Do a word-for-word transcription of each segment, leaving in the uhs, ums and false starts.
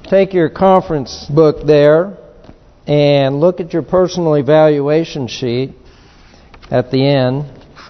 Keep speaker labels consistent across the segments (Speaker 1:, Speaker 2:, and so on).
Speaker 1: take your conference book there and look at your personal evaluation sheet at the end,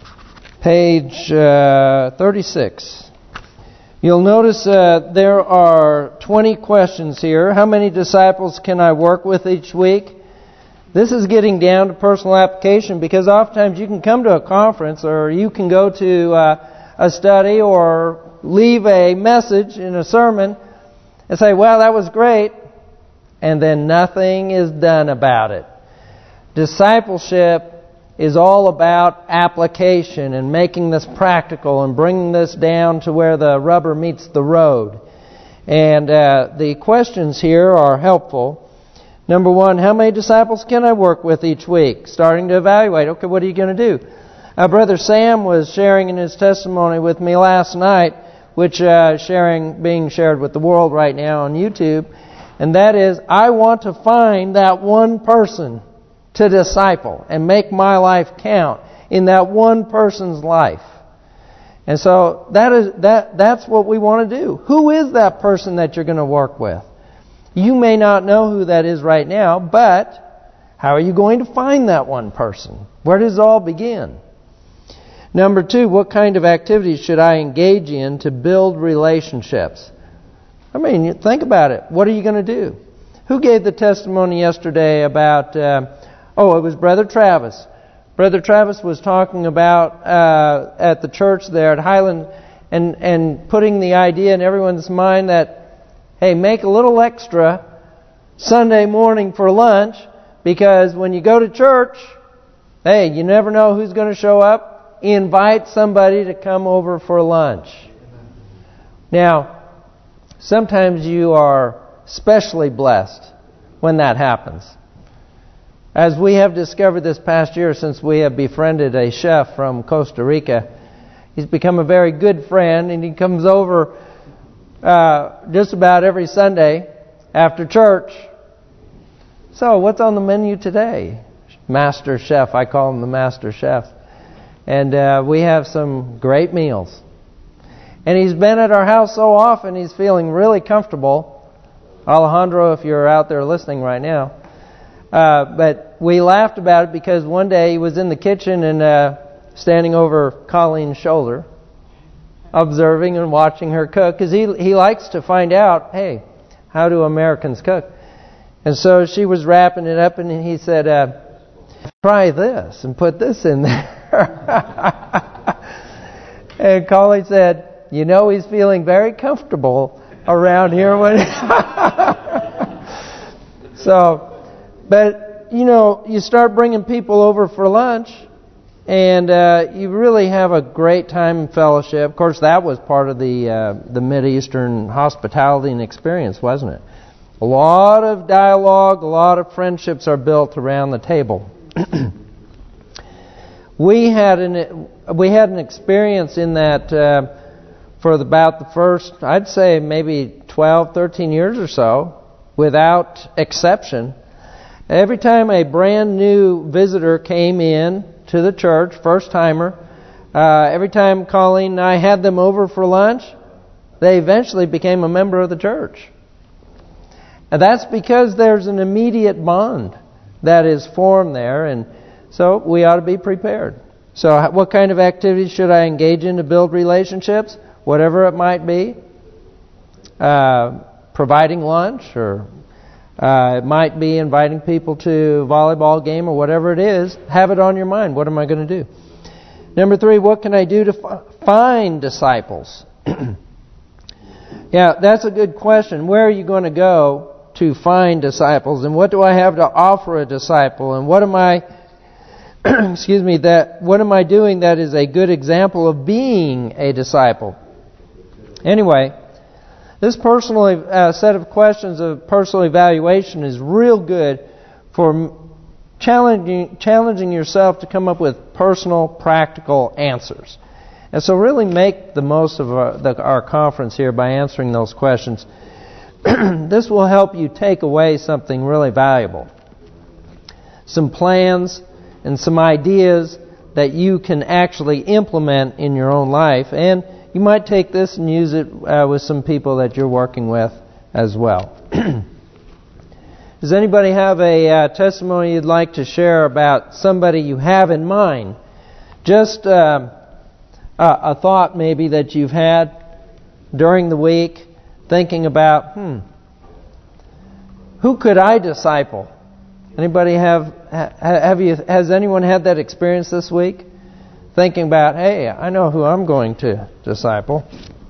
Speaker 1: page uh, thirty-six. You'll notice uh, there are twenty questions here. How many disciples can I work with each week? This is getting down to personal application, because oftentimes you can come to a conference or you can go to uh, a study or leave a message in a sermon and say, well, that was great, and then nothing is done about it. Discipleship is all about application and making this practical and bringing this down to where the rubber meets the road. And uh, the questions here are helpful. Number one, how many disciples can I work with each week? Starting to evaluate, okay, what are you going to do? Uh, Brother Sam was sharing in his testimony with me last night, which uh, sharing being shared with the world right now on YouTube, and that is, I want to find that one person to disciple and make my life count in that one person's life. And so that is that that's what we want to do. Who is that person that you're going to work with? You may not know who that is right now, but how are you going to find that one person? Where does it all begin? Number two, what kind of activities should I engage in to build relationships? I mean, think about it. What are you going to do? Who gave the testimony yesterday about... Uh, Oh, it was Brother Travis. Brother Travis was talking about uh, at the church there at Highland and, and putting the idea in everyone's mind that, hey, make a little extra Sunday morning for lunch, because when you go to church, hey, you never know who's going to show up. Invite somebody to come over for lunch. Now, sometimes you are especially blessed when that happens. As we have discovered this past year, since we have befriended a chef from Costa Rica, he's become a very good friend, and he comes over uh, just about every Sunday after church. So, what's on the menu today? Master Chef. I call him the Master Chef. And uh, we have some great meals. And he's been at our house so often, he's feeling really comfortable. Alejandro, if you're out there listening right now. Uh, but we laughed about it because one day he was in the kitchen and uh, standing over Colleen's shoulder, observing and watching her cook, because he he likes to find out, hey, how do Americans cook? And so she was wrapping it up, and he said, uh, try this and put this in there. And Colleen said, you know, he's feeling very comfortable around here when. So. But, you know, you start bringing people over for lunch, and uh, you really have a great time in fellowship. Of course, that was part of the uh, the Mideastern hospitality and experience, wasn't it? A lot of dialogue, a lot of friendships are built around the table. we had an we had an experience in that uh, for about the first, I'd say maybe twelve, thirteen years or so, without exception. Every time a brand new visitor came in to the church, first timer, uh, every time Colleen and I had them over for lunch, they eventually became a member of the church. And that's because there's an immediate bond that is formed there, and so we ought to be prepared. So what kind of activities should I engage in to build relationships? Whatever it might be. Uh, providing lunch, or Uh, it might be inviting people to a volleyball game or whatever it is. Have it on your mind. What am I going to do? Number three, what can I do to f- find disciples? Yeah, that's a good question. Where are you going to go to find disciples? And what do I have to offer a disciple? And what am I, excuse me, that what am I doing that is a good example of being a disciple? Anyway, this personal uh, set of questions of personal evaluation is real good for challenging challenging yourself to come up with personal, practical answers. And so really make the most of our, the, our conference here by answering those questions. This will help you take away something really valuable. Some plans and some ideas that you can actually implement in your own life. And you might take this and use it uh, with some people that you're working with as well. Does anybody have a uh, testimony you'd like to share about somebody you have in mind? Just uh, a, a thought maybe that you've had during the week, thinking about, hmm, who could I disciple? Anybody have have you? Has anyone had that experience this week? Thinking about, hey, I know who I'm going to disciple.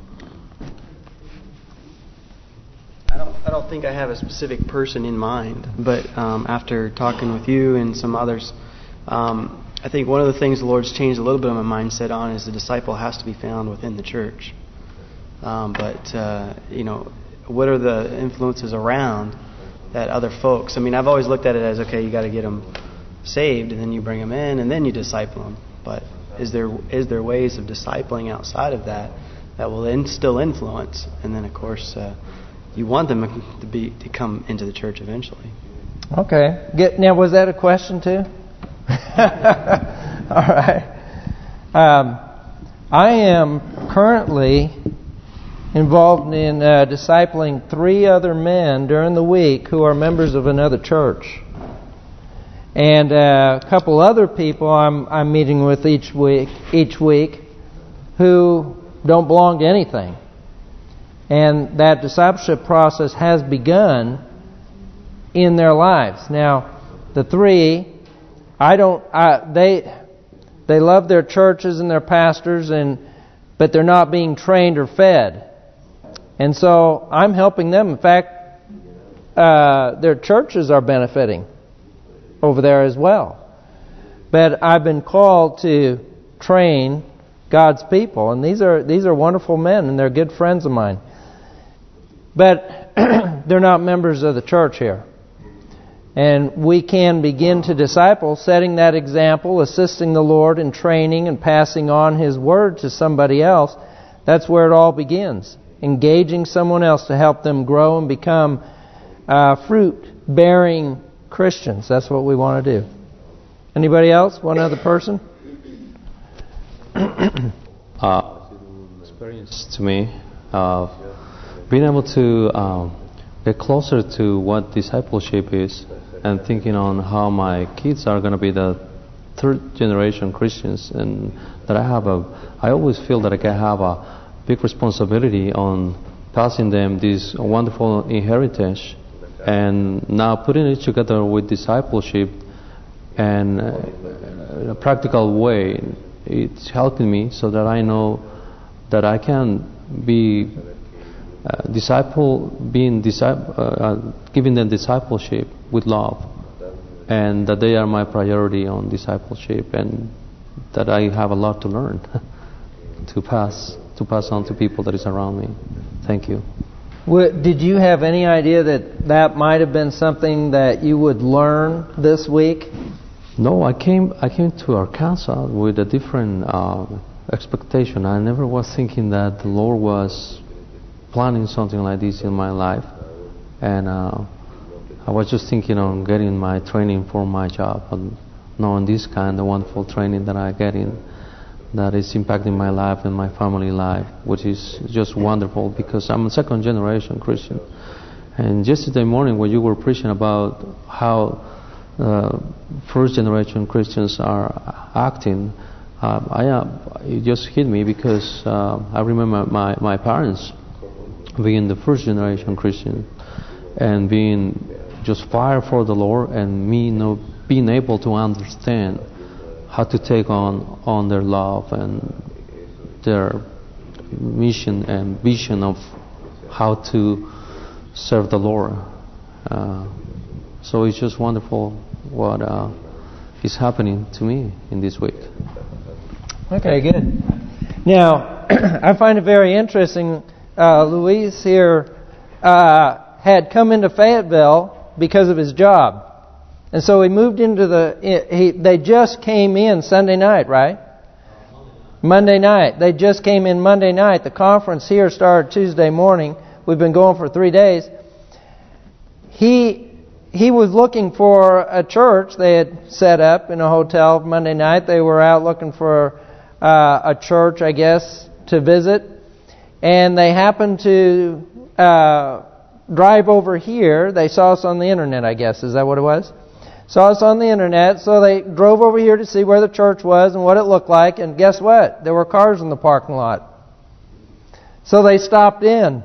Speaker 2: I don't. I don't think I have a specific person in mind, but um, after talking with you and some others, um, I think one of the things the Lord's changed a little bit of my mindset on is the disciple has to be found within the church. Um, but uh, you know, what are the influences around that other folks? I mean, I've always looked at it as, okay, you got to get them saved, and then you bring them in, and then you disciple them. But is there is there ways of discipling outside of that that will in, still influence? And then, of course, uh, you want them to be to come into the church eventually.
Speaker 1: Okay. Get, now, was that a question too? All right. Um, I am currently involved in uh, discipling three other men during the week who are members of another church. And uh, a couple other people I'm I'm meeting with each week each week who don't belong to anything. And that discipleship process has begun in their lives. Now, the three, I don't I, they they love their churches and their pastors, and but they're not being trained or fed. And so I'm helping them. In fact, uh, their churches are benefiting over there as well. But I've been called to train God's people, and these are these are wonderful men, and they're good friends of mine. But they're not members of the church here. And we can begin to disciple, setting that example, assisting the Lord in training and passing on His Word to somebody else. That's where it all begins. Engaging someone else to help them grow and become uh, fruit-bearing Christians. That's what we want to do. Anybody else? One other person?
Speaker 3: uh, experience to me, uh, being able to um, get closer to what discipleship is, and thinking on how my kids are going to be the third generation Christians, and that I have a, I always feel that I can have a big responsibility on passing them this wonderful inheritance, and now putting it together with discipleship and uh, a practical way. It's helping me so that I know that I can be uh, disciple, being disciple, uh, uh, giving them discipleship with love, and that they are my priority on discipleship, and that I have a lot to learn to pass to pass on to people that is around me. Thank you.
Speaker 1: What, did you have any idea that that might have been something that you would learn this week?
Speaker 3: No, I came I came to Arkansas with a different uh, expectation. I never was thinking that the Lord was planning something like this in my life, and uh, I was just thinking on getting my training for my job, and knowing this kind of wonderful training that I get in, that is impacting my life and my family life, which is just wonderful because I'm a second generation Christian. And yesterday morning when you were preaching about how uh, first generation Christians are acting, uh, I uh, it just hit me because uh, I remember my, my parents being the first generation Christian and being just fire for the Lord, and me know, being able to understand how to take on on their love and their mission and vision of how to serve the Lord. Uh, so it's just wonderful what uh, is happening to me in this week.
Speaker 1: Okay, good. Now, I find it very interesting. Uh, Luis here uh, had come into Fayetteville because of his job. And so he moved into the, he, they just came in Sunday night, right? Monday night. They just came in Monday night. The conference here started Tuesday morning. We've been going for three days. He he was looking for a church they had set up in a hotel Monday night. They were out looking for uh, a church, I guess, to visit. And they happened to uh, drive over here. They saw us on the internet, I guess. Is that what it was? Saw us on the internet, so they drove over here to see where the church was and what it looked like. And guess what? There were cars in the parking lot. So they stopped in.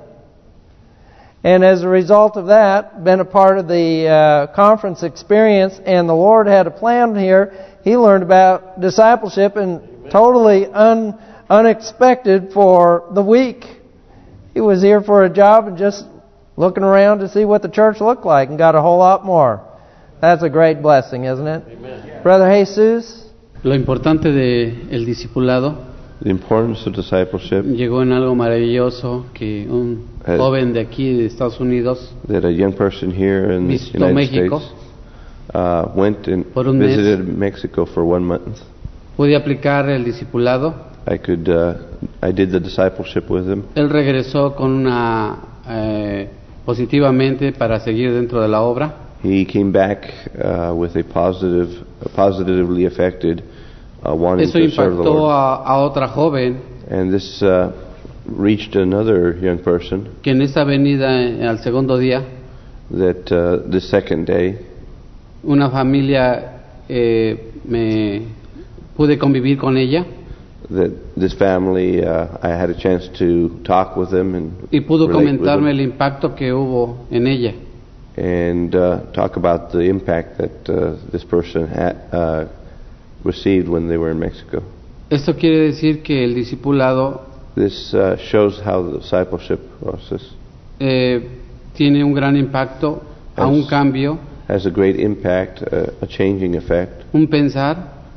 Speaker 1: And as a result of that, been a part of the uh, conference experience, and the Lord had a plan here. He learned about discipleship and totally un, unexpected for the week. He was here for a job and just looking around to see what the church looked like and got a whole lot more. That's a great blessing, isn't it? Amen. Brother Jesus?
Speaker 4: Lo importante de el discipulado
Speaker 5: The importance of discipleship
Speaker 4: llegó en algo maravilloso que un
Speaker 5: Has-
Speaker 4: joven de aquí de Estados Unidos
Speaker 5: that a young person here in the
Speaker 4: visitó
Speaker 5: United
Speaker 4: México
Speaker 5: States uh, went and
Speaker 4: por un mes.
Speaker 5: visited Mexico for one month.
Speaker 4: Pude aplicar el discipulado.
Speaker 5: I could, uh, I did the discipleship with him.
Speaker 4: Él regresó con una eh, positivamente para seguir dentro de la obra.
Speaker 5: He came back uh, with a positive, uh, positively affected, uh, wanting
Speaker 4: Eso
Speaker 5: to serve the
Speaker 4: impactó
Speaker 5: Lord.
Speaker 4: a, a otra joven
Speaker 5: And this uh, reached another young person
Speaker 4: que en esta venida eh, al segundo día,
Speaker 5: that uh, the second day,
Speaker 4: una familia eh, me pude convivir con ella
Speaker 5: that this family, uh, I had a chance to talk with them and
Speaker 4: y pudo
Speaker 5: relate with
Speaker 4: comentarme
Speaker 5: them
Speaker 4: el impacto que hubo en ella.
Speaker 5: and uh, talk about the impact that uh, this person had uh, received when they were in Mexico.
Speaker 4: Esto quiere decir que el discipulado
Speaker 5: This uh, shows how the discipleship process
Speaker 4: eh, tiene un gran impacto, a un
Speaker 5: Yes.
Speaker 4: cambio,
Speaker 5: has a great impact, uh, a changing effect,
Speaker 4: un pensar,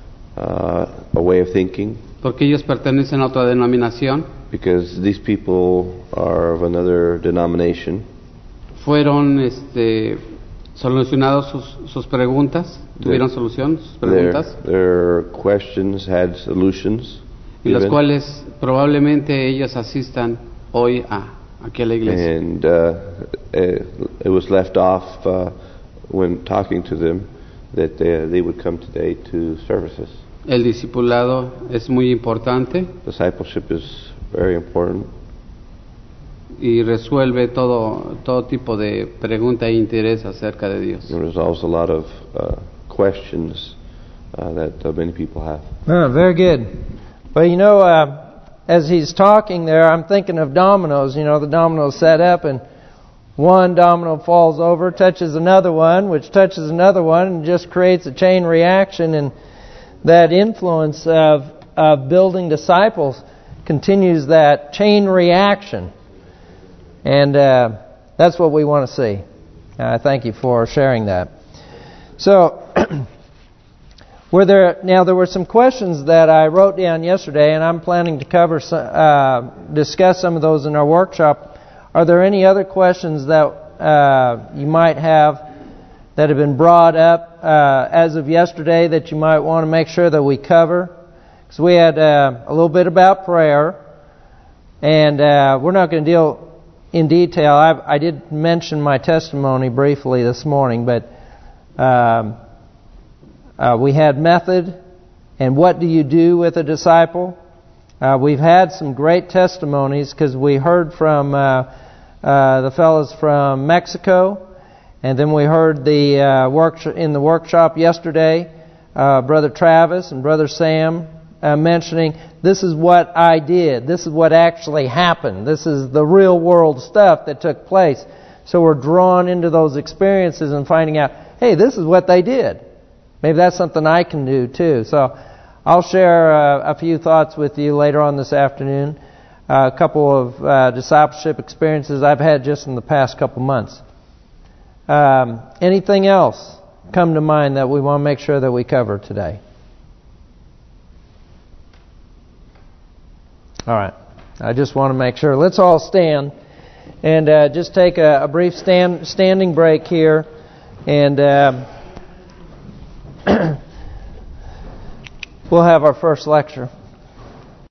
Speaker 5: uh, a way of thinking,
Speaker 4: porque ellos pertenecen a otra denominación.
Speaker 5: because these people are of another denomination.
Speaker 4: Fueron este, solucionados sus, sus preguntas, tuvieron solución sus
Speaker 5: Their,
Speaker 4: preguntas,
Speaker 5: their questions had solutions,
Speaker 4: y las
Speaker 5: even.
Speaker 4: cuales probablemente ellos asistan hoy a aquí a la iglesia.
Speaker 5: and uh, it, it was left off uh, when talking to them that they, they would come today to services.
Speaker 4: El discipulado es muy importante
Speaker 5: Discipleship is very important
Speaker 4: y resuelve todo todo tipo de pregunta e interés acerca de Dios.
Speaker 5: and resolves a lot of uh, questions uh, that uh, many people have.
Speaker 1: Oh, very good. Well, you know, uh, as he's talking there, I'm thinking of dominoes. You know, the dominoes set up and one domino falls over, touches another one, which touches another one, and just creates a chain reaction. And that influence of, of building disciples continues that chain reaction. And uh, that's what we want to see. I uh, thank you for sharing that. So, were there now there were some questions that I wrote down yesterday, and I'm planning to cover, uh, discuss some of those in our workshop. Are there any other questions that uh, you might have that have been brought up uh, as of yesterday that you might want to make sure that we cover? Because we had uh, a little bit about prayer, and uh, we're not going to deal in detail. I've, I did mention my testimony briefly this morning, but um, uh, we had method and what do you do with a disciple. Uh, we've had some great testimonies because we heard from uh, uh, the fellows from Mexico, and then we heard the uh, workshop in the workshop yesterday, uh, Brother Travis and Brother Sam uh, mentioning, this is what I did. This is what actually happened. This is the real world stuff that took place. So we're drawn into those experiences and finding out, hey, this is what they did. Maybe that's something I can do too. So I'll share uh, a few thoughts with you later on this afternoon. Uh, a couple of uh, discipleship experiences I've had just in the past couple months. Um, anything else come to mind that we want to make sure that we cover today? All right. I just want to make sure. Let's all stand and uh, just take a, a brief stand, standing break here. And uh, we'll have our first lecture.